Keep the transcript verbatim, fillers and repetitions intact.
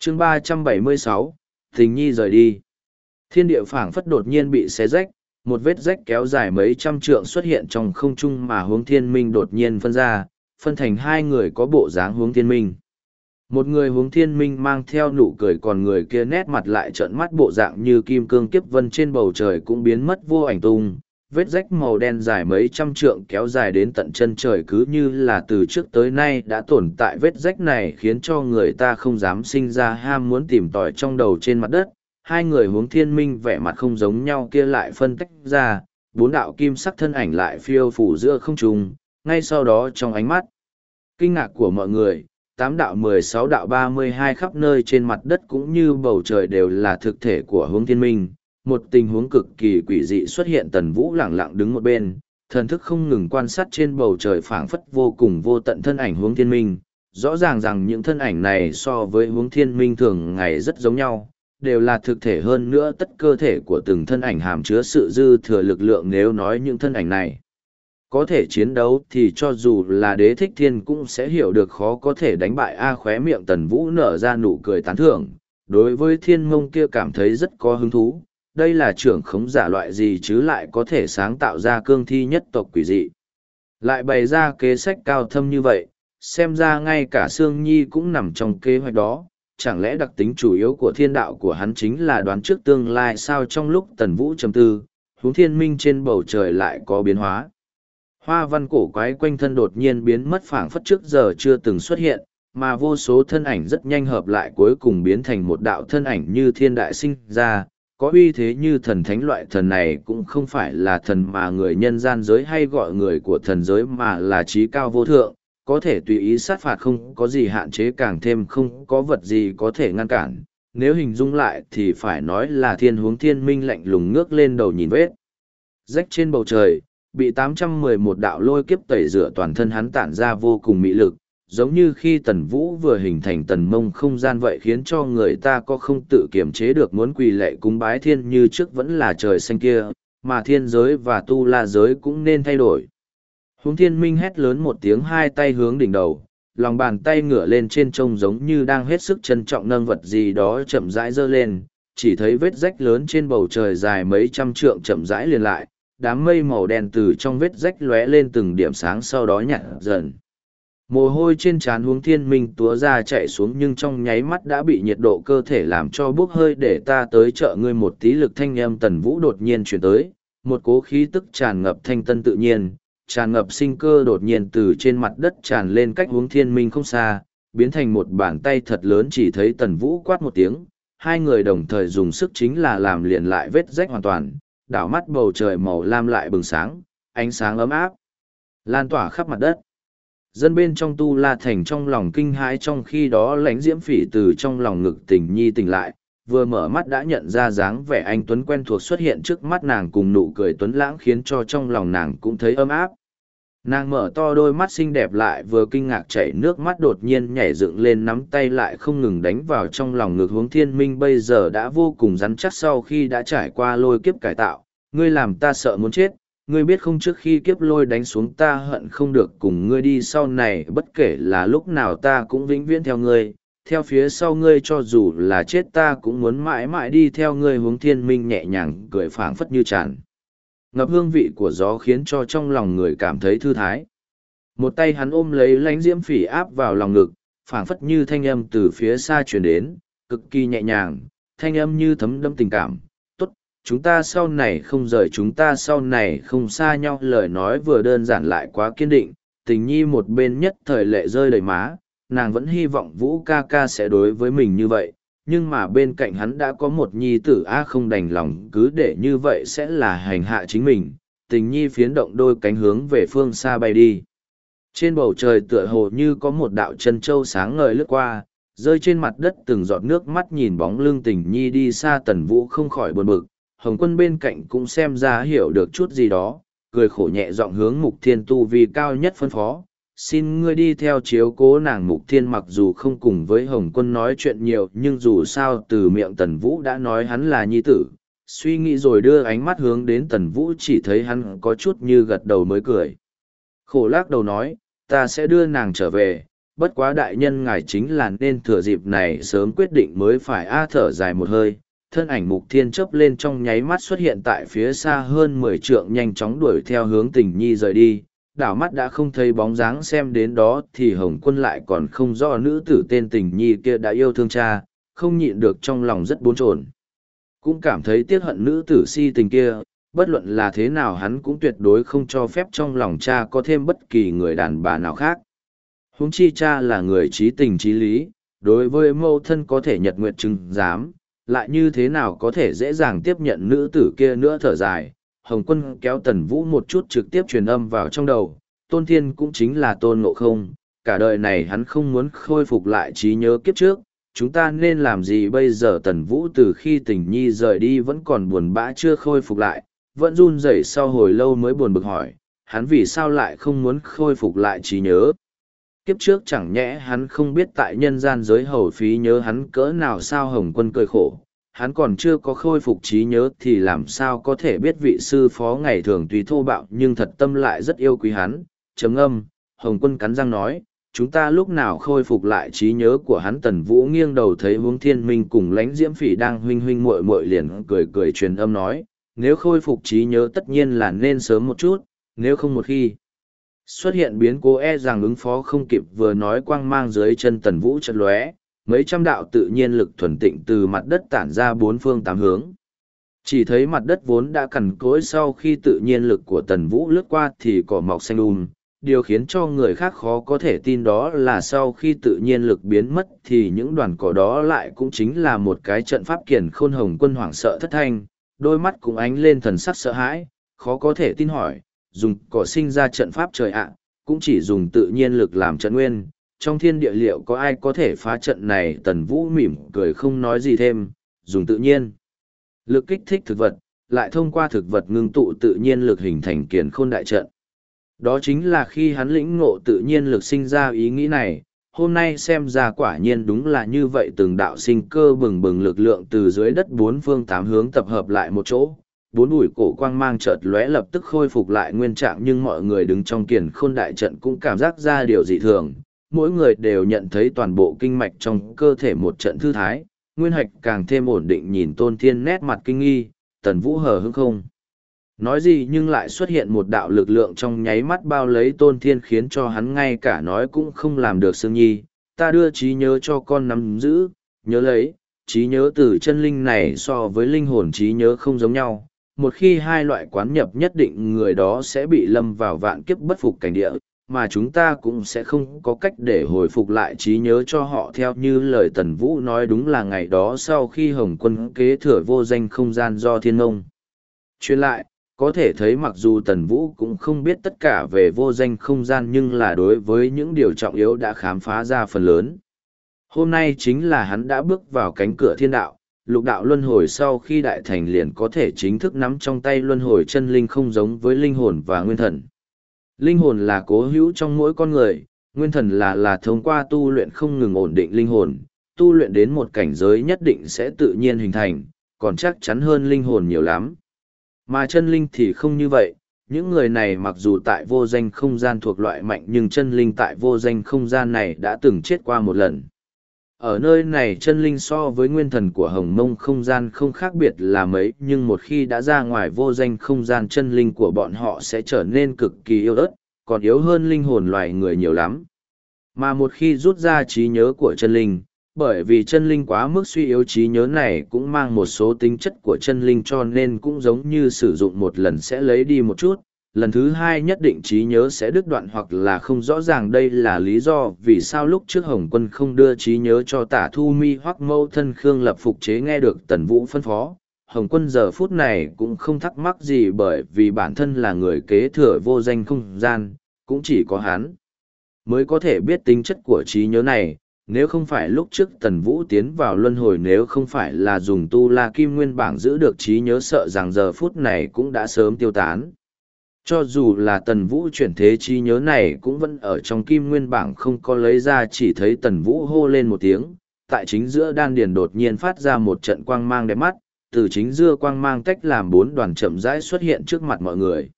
chương ba trăm bảy mươi sáu, Tình Nhi rời đi. Thiên địa phảng phất đột nhiên bị xé rách, một vết rách kéo dài mấy trăm trượng xuất hiện trong không trung mà Hướng Thiên Minh đột nhiên phân ra, phân thành hai người có bộ dáng Hướng Thiên Minh. Một người Hướng Thiên Minh mang theo nụ cười, còn người kia nét mặt lại trợn mắt bộ dạng như kim cương kiếp vân trên bầu trời cũng biến mất vô ảnh tung. Vết rách màu đen dài mấy trăm trượng kéo dài đến tận chân trời, cứ như là từ trước tới nay đã tồn tại. Vết rách này khiến cho người ta không dám sinh ra ham muốn tìm tòi trong đầu trên mặt đất. Hai người Hướng Thiên Minh vẻ mặt không giống nhau kia lại phân tách ra, bốn đạo kim sắc thân ảnh lại phiêu phủ giữa không trung. Ngay sau đó trong ánh mắt kinh ngạc của mọi người, tám đạo mười sáu đạo ba mươi hai khắp nơi trên mặt đất cũng như bầu trời đều là thực thể của Hướng Thiên Minh. Một tình huống cực kỳ quỷ dị xuất hiện. Tần Vũ lẳng lặng đứng một bên, thần thức không ngừng quan sát trên bầu trời phảng phất vô cùng vô tận thân ảnh Hướng Thiên Minh. Rõ ràng rằng những thân ảnh này so với Hướng Thiên Minh thường ngày rất giống nhau, đều là thực thể, hơn nữa tất cơ thể của từng thân ảnh hàm chứa sự dư thừa lực lượng. Nếu nói những thân ảnh này có thể chiến đấu thì cho dù là Đế Thích Thiên cũng sẽ hiểu được khó có thể đánh bại. A khóe miệng Tần Vũ nở ra nụ cười tán thưởng, đối với Thiên Mông kia cảm thấy rất có hứng thú. Đây là trưởng khống giả loại gì chứ lại có thể sáng tạo ra cương thi nhất tộc quỷ dị, lại bày ra kế sách cao thâm như vậy, xem ra ngay cả Sương Nhi cũng nằm trong kế hoạch đó. Chẳng lẽ đặc tính chủ yếu của thiên đạo của hắn chính là đoán trước tương lai sao? Trong lúc Tần Vũ trầm tư, Hướng Thiên Minh trên bầu trời lại có biến hóa. Hoa văn cổ quái quanh thân đột nhiên biến mất, phảng phất trước giờ chưa từng xuất hiện, mà vô số thân ảnh rất nhanh hợp lại cuối cùng biến thành một đạo thân ảnh như thiên đại sinh ra, có uy thế như thần thánh. Loại thần này cũng không phải là thần mà người nhân gian giới hay gọi người của thần giới, mà là trí cao vô thượng, có thể tùy ý sát phạt, không có gì hạn chế, càng thêm không có vật gì có thể ngăn cản. Nếu hình dung lại thì phải nói là thiên Hướng Thiên Minh lạnh lùng ngước lên đầu nhìn vết rách trên bầu trời, bị tám trăm mười một đạo lôi kiếp tẩy rửa toàn thân hắn, tản ra vô cùng mị lực, giống như khi Tần Vũ vừa hình thành tần mông không gian vậy, khiến cho người ta có không tự kiềm chế được muốn quỳ lạy cúng bái thiên như trước. Vẫn là trời xanh kia, mà thiên giới và tu la giới cũng nên thay đổi. Hướng Thiên Minh hét lớn một tiếng, hai tay hướng đỉnh đầu, lòng bàn tay ngửa lên trên trông giống như đang hết sức trân trọng nâng vật gì đó, chậm rãi giơ lên. Chỉ thấy vết rách lớn trên bầu trời dài mấy trăm trượng chậm rãi liền lại, đám mây màu đen từ trong vết rách lóe lên từng điểm sáng, sau đó nhạt dần. Mồ hôi trên trán Hướng Thiên Minh túa ra chạy xuống, nhưng trong nháy mắt đã bị nhiệt độ cơ thể làm cho bốc hơi. Để ta tới trợ ngươi một tí. Lực thanh âm Tần Vũ đột nhiên chuyển tới, một cố khí tức tràn ngập thanh tân tự nhiên, tràn ngập sinh cơ đột nhiên từ trên mặt đất tràn lên cách Hướng Thiên Minh không xa, biến thành một bàn tay thật lớn. Chỉ thấy Tần Vũ quát một tiếng, hai người đồng thời dùng sức chính là làm liền lại vết rách hoàn toàn, đảo mắt bầu trời màu lam lại bừng sáng, ánh sáng ấm áp lan tỏa khắp mặt đất. Dân bên trong Tu La Thành trong lòng kinh hãi, trong khi đó Lãnh Diễm Phỉ từ trong lòng ngực Tình Nhi tỉnh lại, vừa mở mắt đã nhận ra dáng vẻ anh tuấn quen thuộc xuất hiện trước mắt nàng, cùng nụ cười tuấn lãng khiến cho trong lòng nàng cũng thấy ấm áp. Nàng mở to đôi mắt xinh đẹp lại vừa kinh ngạc chảy nước mắt, đột nhiên nhảy dựng lên, nắm tay lại không ngừng đánh vào trong lòng ngực. Hướng Thiên Minh bây giờ đã vô cùng rắn chắc sau khi đã trải qua lôi kiếp cải tạo. Ngươi làm ta sợ muốn chết, ngươi biết không, trước khi kiếp lôi đánh xuống ta hận không được cùng ngươi đi, sau này bất kể là lúc nào ta cũng vĩnh viễn theo ngươi, theo phía sau ngươi, cho dù là chết ta cũng muốn mãi mãi đi theo ngươi. Hướng Thiên Minh nhẹ nhàng cười, phảng phất như tràn ngập hương vị của gió, khiến cho trong lòng người cảm thấy thư thái. Một tay hắn ôm lấy Lãnh Diễm Phỉ áp vào lòng ngực, phảng phất như thanh âm từ phía xa truyền đến, cực kỳ nhẹ nhàng, thanh âm như thấm đẫm tình cảm. Tốt, chúng ta sau này không rời, chúng ta sau này không xa nhau. Lời nói vừa đơn giản lại quá kiên định. Tình Nhi một bên nhất thời lệ rơi đầy má, nàng vẫn hy vọng Vũ ca ca sẽ đối với mình như vậy, nhưng mà bên cạnh hắn đã có một nhi tử. A không đành lòng cứ để như vậy sẽ là hành hạ chính mình. Tình Nhi phiến động đôi cánh hướng về phương xa bay đi. Trên bầu trời tựa hồ như có một đạo chân châu sáng ngời lướt qua, rơi trên mặt đất từng giọt nước mắt. Nhìn bóng lưng Tình Nhi đi xa, Tần Vũ không khỏi buồn bực. Hồng Quân bên cạnh cũng xem ra hiểu được chút gì đó, cười khổ nhẹ giọng hướng Mục Thiên tu vi cao nhất phân phó, xin ngươi đi theo chiếu cố nàng. Mục Thiên mặc dù không cùng với Hồng Quân nói chuyện nhiều, nhưng dù sao từ miệng Tần Vũ đã nói hắn là nhi tử, suy nghĩ rồi đưa ánh mắt hướng đến Tần Vũ, chỉ thấy hắn có chút như gật đầu mới cười khổ lắc đầu nói, ta sẽ đưa nàng trở về, bất quá đại nhân ngài chính là nên thừa dịp này sớm quyết định mới phải a thở dài một hơi, thân ảnh Mục Thiên chớp lên trong nháy mắt xuất hiện tại phía xa hơn mười trượng nhanh chóng đuổi theo hướng Tình Nhi rời đi, đảo mắt đã không thấy bóng dáng xem đến đó thì Hồng Quân lại còn không rõ nữ tử tên Tình Nhi kia đã yêu thương cha, không nhịn được trong lòng rất bồn chồn. Cũng cảm thấy tiếc hận nữ tử si tình kia, bất luận là thế nào hắn cũng tuyệt đối không cho phép trong lòng cha có thêm bất kỳ người đàn bà nào khác. Huống chi cha là người trí tình trí lý, đối với mâu thân có thể nhật nguyện chứng giám, lại như thế nào có thể dễ dàng tiếp nhận nữ tử kia nữa thở dài. Hồng Quân kéo Tần Vũ một chút trực tiếp truyền âm vào trong đầu, Tôn Thiên cũng chính là Tôn Ngộ Không, cả đời này hắn không muốn khôi phục lại trí nhớ kiếp trước, chúng ta nên làm gì bây giờ? Tần Vũ từ khi Tình Nhi rời đi vẫn còn buồn bã chưa khôi phục lại, vẫn run rẩy sau hồi lâu mới buồn bực hỏi, hắn vì sao lại không muốn khôi phục lại trí nhớ? Kiếp trước chẳng nhẽ hắn không biết tại nhân gian giới hầu phí nhớ hắn cỡ nào sao? Hồng Quân cười khổ, hắn còn chưa có khôi phục trí nhớ thì làm sao có thể biết vị sư phó ngày thường tùy thô bạo nhưng thật tâm lại rất yêu quý hắn. Trầm ngâm, Hồng Quân cắn răng nói, chúng ta lúc nào khôi phục lại trí nhớ của hắn? Tần Vũ nghiêng đầu thấy Hướng Thiên Minh cùng Lãnh Diễm Phỉ đang huynh huynh muội muội liền cười cười truyền âm nói, nếu khôi phục trí nhớ tất nhiên là nên sớm một chút, nếu không một khi xuất hiện biến cố e rằng ứng phó không kịp. Vừa nói quang mang dưới chân Tần Vũ chợt lóe, mấy trăm đạo tự nhiên lực thuần tịnh từ mặt đất tản ra bốn phương tám hướng. Chỉ thấy mặt đất vốn đã cằn cỗi sau khi tự nhiên lực của Tần Vũ lướt qua thì cỏ mọc xanh um, điều khiến cho người khác khó có thể tin đó là sau khi tự nhiên lực biến mất thì những đoàn cỏ đó lại cũng chính là một cái trận pháp kiền khôn. Hồng Quân hoảng sợ thất thanh, đôi mắt cũng ánh lên thần sắc sợ hãi, khó có thể tin hỏi, dùng cỏ sinh ra trận pháp trời ạ, cũng chỉ dùng tự nhiên lực làm trận nguyên, trong thiên địa liệu có ai có thể phá trận này? Tần Vũ mỉm cười không nói gì thêm, dùng tự nhiên lực kích thích thực vật, lại thông qua thực vật ngưng tụ tự nhiên lực hình thành kiền khôn đại trận. Đó chính là khi hắn lĩnh ngộ tự nhiên lực sinh ra ý nghĩ này, hôm nay xem ra quả nhiên đúng là như vậy. Từng đạo sinh cơ bừng bừng lực lượng từ dưới đất bốn phương tám hướng tập hợp lại một chỗ, bốn bụi cổ quang mang chợt lóe lập tức khôi phục lại nguyên trạng, nhưng mọi người đứng trong kiền khôn đại trận cũng cảm giác ra điều dị thường, mỗi người đều nhận thấy toàn bộ kinh mạch trong cơ thể một trận thư thái, nguyên hạch càng thêm ổn định. Nhìn Tôn Thiên nét mặt kinh nghi, Tần Vũ hờ hững không nói gì nhưng lại xuất hiện một đạo lực lượng trong nháy mắt bao lấy Tôn Thiên khiến cho hắn ngay cả nói cũng không làm được. Sương Nhi, ta đưa trí nhớ cho con nắm giữ, nhớ lấy, trí nhớ từ chân linh này so với linh hồn trí nhớ không giống nhau. Một khi hai loại quán nhập nhất định người đó sẽ bị lâm vào vạn kiếp bất phục cảnh địa, mà chúng ta cũng sẽ không có cách để hồi phục lại trí nhớ cho họ. Theo như lời Tần Vũ nói, đúng là ngày đó sau khi Hồng Quân kế thừa vô danh không gian do Thiên Ngông truyền lại, có thể thấy mặc dù Tần Vũ cũng không biết tất cả về vô danh không gian nhưng là đối với những điều trọng yếu đã khám phá ra phần lớn. Hôm nay chính là hắn đã bước vào cánh cửa thiên đạo, lục đạo luân hồi sau khi đại thành liền có thể chính thức nắm trong tay luân hồi chân linh, không giống với linh hồn và nguyên thần. Linh hồn là cố hữu trong mỗi con người, nguyên thần là là thông qua tu luyện không ngừng ổn định linh hồn, tu luyện đến một cảnh giới nhất định sẽ tự nhiên hình thành, còn chắc chắn hơn linh hồn nhiều lắm. Mà chân linh thì không như vậy, những người này mặc dù tại vô danh không gian thuộc loại mạnh nhưng chân linh tại vô danh không gian này đã từng chết qua một lần. Ở nơi này chân linh so với nguyên thần của hồng mông không gian không khác biệt là mấy, nhưng một khi đã ra ngoài vô danh không gian chân linh của bọn họ sẽ trở nên cực kỳ yếu ớt, còn yếu hơn linh hồn loài người nhiều lắm. Mà một khi rút ra trí nhớ của chân linh, bởi vì chân linh quá mức suy yếu, trí nhớ này cũng mang một số tính chất của chân linh cho nên cũng giống như sử dụng một lần sẽ lấy đi một chút, lần thứ hai nhất định trí nhớ sẽ đứt đoạn hoặc là không rõ ràng. Đây là lý do vì sao lúc trước Hồng Quân không đưa trí nhớ cho Tả Thu Mi hoặc mâu thân Khương Lập phục chế. Nghe được Tần Vũ phân phó, Hồng Quân giờ phút này cũng không thắc mắc gì, bởi vì bản thân là người kế thừa vô danh không gian, cũng chỉ có hắn mới có thể biết tính chất của trí nhớ này. Nếu không phải lúc trước Tần Vũ tiến vào luân hồi, nếu không phải là dùng tu la kim nguyên bảng giữ được trí nhớ, sợ rằng giờ phút này cũng đã sớm tiêu tán. Cho dù là Tần Vũ chuyển thế trí nhớ này cũng vẫn ở trong kim nguyên bảng không có lấy ra, chỉ thấy Tần Vũ hô lên một tiếng, tại chính giữa đan điền đột nhiên phát ra một trận quang mang đẹp mắt, từ chính giữa quang mang tách làm bốn đoàn chậm rãi xuất hiện trước mặt mọi người.